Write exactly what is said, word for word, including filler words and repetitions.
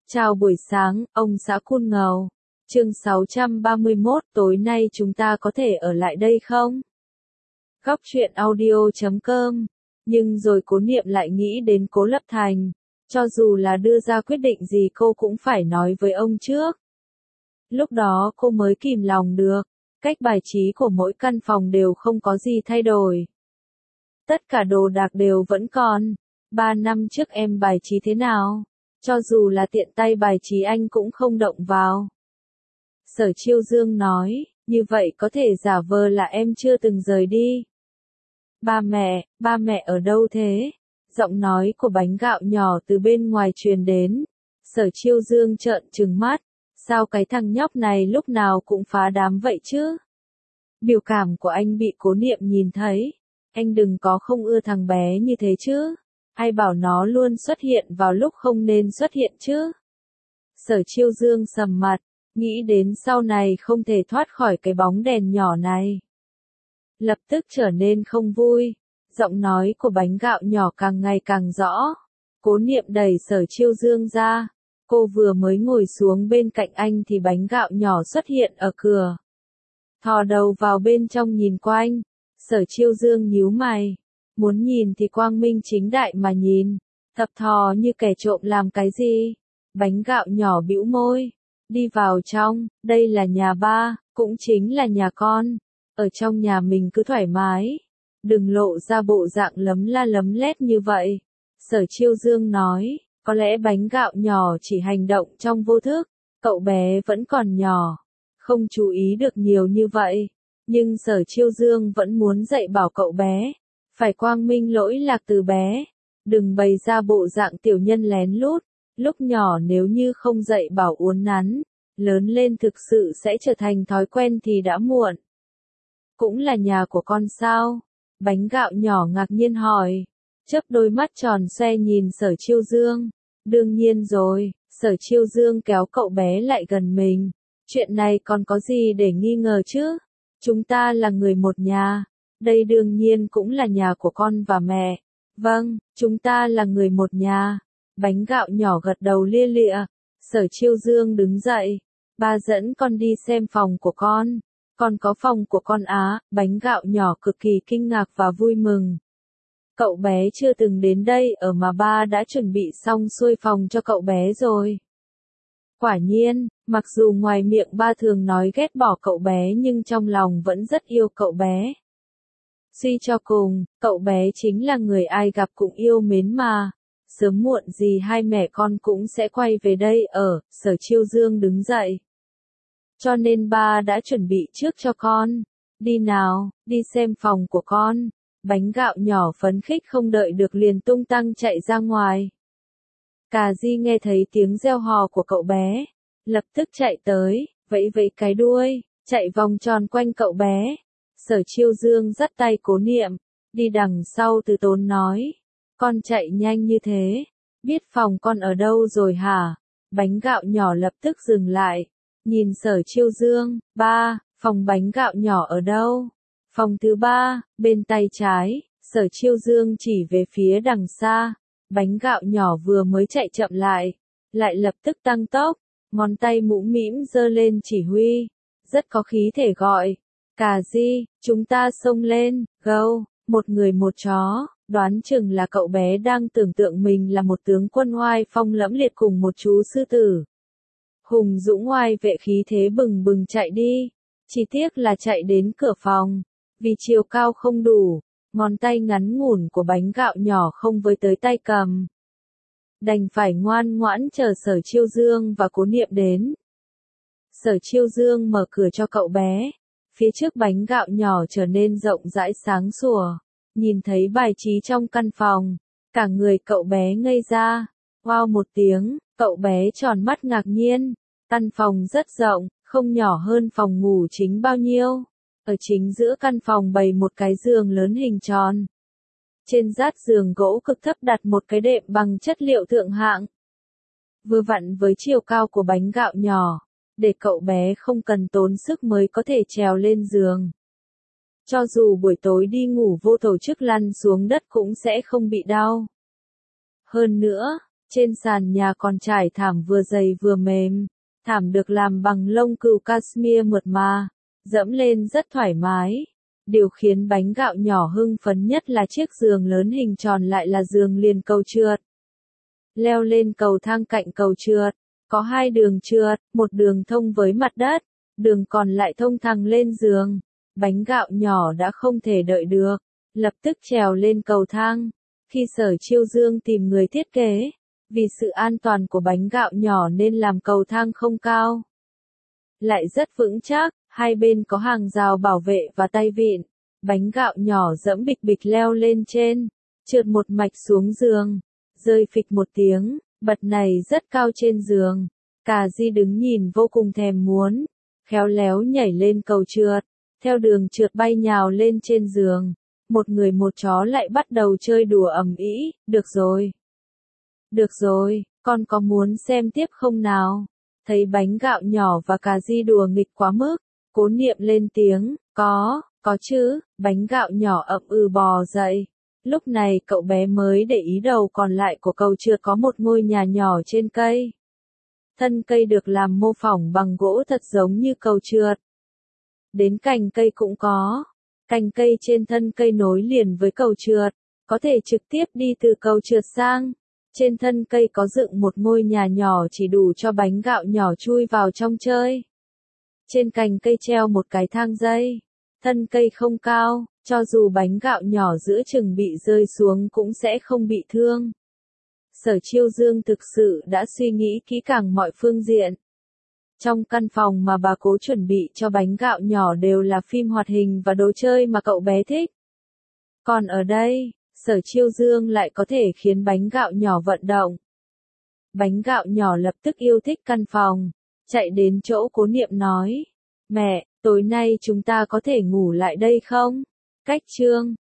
Chào buổi sáng, ông xã Kun Ngầu. Chương sáu trăm ba mươi mốt, tối nay chúng ta có thể ở lại đây không? Góc truyện audio chấm com. Nhưng rồi Cố Niệm lại nghĩ đến Cố Lập Thành. Cho dù là đưa ra quyết định gì cô cũng phải nói với ông trước. Lúc đó cô mới kìm lòng được. Cách bài trí của mỗi căn phòng đều không có gì thay đổi. Tất cả đồ đạc đều vẫn còn. Ba năm trước em bài trí thế nào? Cho dù là tiện tay bài trí anh cũng không động vào. Sở Chiêu Dương nói, như vậy có thể giả vờ là em chưa từng rời đi. Ba mẹ, ba mẹ ở đâu thế? Giọng nói của bánh gạo nhỏ từ bên ngoài truyền đến. Sở Chiêu Dương trợn trừng mắt. Sao cái thằng nhóc này lúc nào cũng phá đám vậy chứ? Biểu cảm của anh bị Cố Niệm nhìn thấy. Anh đừng có không ưa thằng bé như thế chứ. Ai bảo nó luôn xuất hiện vào lúc không nên xuất hiện chứ? Sở Chiêu Dương sầm mặt, nghĩ đến sau này không thể thoát khỏi cái bóng đèn nhỏ này. Lập tức trở nên không vui, giọng nói của bánh gạo nhỏ càng ngày càng rõ. Cố Niệm đẩy Sở Chiêu Dương ra, cô vừa mới ngồi xuống bên cạnh anh thì bánh gạo nhỏ xuất hiện ở cửa. Thò đầu vào bên trong nhìn quanh, Sở Chiêu Dương nhíu mày. Muốn nhìn thì quang minh chính đại mà nhìn, thập thò như kẻ trộm làm cái gì? Bánh gạo nhỏ bĩu môi, đi vào trong, đây là nhà ba, cũng chính là nhà con. Ở trong nhà mình cứ thoải mái, đừng lộ ra bộ dạng lấm la lấm lét như vậy. Sở Chiêu Dương nói, có lẽ bánh gạo nhỏ chỉ hành động trong vô thức, cậu bé vẫn còn nhỏ, không chú ý được nhiều như vậy. Nhưng Sở Chiêu Dương vẫn muốn dạy bảo cậu bé. Phải quang minh lỗi lạc từ bé, đừng bày ra bộ dạng tiểu nhân lén lút, lúc nhỏ nếu như không dạy bảo uốn nắn, lớn lên thực sự sẽ trở thành thói quen thì đã muộn. Cũng là nhà của con sao? Bánh gạo nhỏ ngạc nhiên hỏi, chớp đôi mắt tròn xoe nhìn Sở Chiêu Dương. Đương nhiên rồi, Sở Chiêu Dương kéo cậu bé lại gần mình, chuyện này còn có gì để nghi ngờ chứ? Chúng ta là người một nhà. Đây đương nhiên cũng là nhà của con và mẹ. Vâng, chúng ta là người một nhà. Bánh gạo nhỏ gật đầu lia lịa. Sở Chiêu Dương đứng dậy. Ba dẫn con đi xem phòng của con. Con có phòng của con á. Bánh gạo nhỏ cực kỳ kinh ngạc và vui mừng. Cậu bé chưa từng đến đây ở mà ba đã chuẩn bị xong xuôi phòng cho cậu bé rồi. Quả nhiên, mặc dù ngoài miệng ba thường nói ghét bỏ cậu bé nhưng trong lòng vẫn rất yêu cậu bé. Suy cho cùng, cậu bé chính là người ai gặp cũng yêu mến mà. Sớm muộn gì hai mẹ con cũng sẽ quay về đây ở. Sở Chiêu Dương đứng dậy. Cho nên ba đã chuẩn bị trước cho con. Đi nào, đi xem phòng của con. Bánh gạo nhỏ phấn khích không đợi được liền tung tăng chạy ra ngoài. Cà Di nghe thấy tiếng reo hò của cậu bé, lập tức chạy tới, vẫy vẫy cái đuôi, chạy vòng tròn quanh cậu bé. Sở Chiêu Dương dắt tay Cố Niệm, đi đằng sau từ tốn nói, con chạy nhanh như thế, biết phòng con ở đâu rồi hả? Bánh gạo nhỏ lập tức dừng lại, nhìn Sở Chiêu Dương, ba, phòng bánh gạo nhỏ ở đâu? Phòng thứ ba, bên tay trái. Sở Chiêu Dương chỉ về phía đằng xa, bánh gạo nhỏ vừa mới chạy chậm lại, lại lập tức tăng tốc, ngón tay mũm mĩm giơ lên chỉ huy, rất có khí thể gọi. Cà Di, chúng ta xông lên, go, một người một chó, đoán chừng là cậu bé đang tưởng tượng mình là một tướng quân oai phong lẫm liệt cùng một chú sư tử. Hùng dũng oai vệ khí thế bừng bừng chạy đi, chỉ tiếc là chạy đến cửa phòng, vì chiều cao không đủ, ngón tay ngắn ngủn của bánh gạo nhỏ không với tới tay cầm. Đành phải ngoan ngoãn chờ Sở Chiêu Dương và Cố Niệm đến. Sở Chiêu Dương mở cửa cho cậu bé. Phía trước bánh gạo nhỏ trở nên rộng rãi sáng sủa, nhìn thấy bài trí trong căn phòng, cả người cậu bé ngây ra, wow một tiếng, cậu bé tròn mắt ngạc nhiên, căn phòng rất rộng, không nhỏ hơn phòng ngủ chính bao nhiêu, ở chính giữa căn phòng bày một cái giường lớn hình tròn. Trên rát giường gỗ cực thấp đặt một cái đệm bằng chất liệu thượng hạng, vừa vặn với chiều cao của bánh gạo nhỏ. Để cậu bé không cần tốn sức mới có thể trèo lên giường. Cho dù buổi tối đi ngủ vô tổ chức lăn xuống đất cũng sẽ không bị đau. Hơn nữa, Trên sàn nhà còn trải thảm vừa dày vừa mềm, thảm được làm bằng lông cừu cashmere mượt mà, dẫm lên rất thoải mái. Điều khiến bánh gạo nhỏ hưng phấn nhất là chiếc giường lớn hình tròn lại là giường liền cầu trượt. Leo lên cầu thang cạnh cầu trượt, có hai đường trượt, một đường thông với mặt đất, đường còn lại thông thẳng lên giường. Bánh gạo nhỏ đã không thể đợi được, lập tức trèo lên cầu thang. Khi Sở Chiêu Dương tìm người thiết kế, vì sự an toàn của bánh gạo nhỏ nên làm cầu thang không cao, lại rất vững chắc, hai bên có hàng rào bảo vệ và tay vịn. Bánh gạo nhỏ dẫm bịch bịch leo lên trên, trượt một mạch xuống giường, rơi phịch một tiếng, bật này rất cao trên giường. Cà Di đứng nhìn vô cùng thèm muốn, khéo léo nhảy lên cầu trượt, theo đường trượt bay nhào lên trên giường. Một người một chó lại bắt đầu chơi đùa ầm ĩ, được rồi. Được rồi, con có muốn xem tiếp không nào? Thấy bánh gạo nhỏ và Cà Di đùa nghịch quá mức, Cố Niệm lên tiếng, có, có chứ, bánh gạo nhỏ ậm ừ bò dậy. Lúc này cậu bé mới để ý đầu còn lại của cầu trượt có một ngôi nhà nhỏ trên cây. Thân cây được làm mô phỏng bằng gỗ thật giống như cầu trượt. Đến cành cây cũng có. Cành cây trên thân cây nối liền với cầu trượt, có thể trực tiếp đi từ cầu trượt sang. Trên thân cây có dựng một ngôi nhà nhỏ chỉ đủ cho bánh gạo nhỏ chui vào trong chơi. Trên cành cây treo một cái thang dây. Thân cây không cao, cho dù bánh gạo nhỏ giữa chừng bị rơi xuống cũng sẽ không bị thương. Sở Chiêu Dương thực sự đã suy nghĩ kỹ càng mọi phương diện. Trong căn phòng mà bà Cố chuẩn bị cho bánh gạo nhỏ đều là phim hoạt hình và đồ chơi mà cậu bé thích. Còn ở đây, Sở Chiêu Dương lại có thể khiến bánh gạo nhỏ vận động. Bánh gạo nhỏ lập tức yêu thích căn phòng, chạy đến chỗ Cố Niệm nói, mẹ, tối nay chúng ta có thể ngủ lại đây không? Cách chương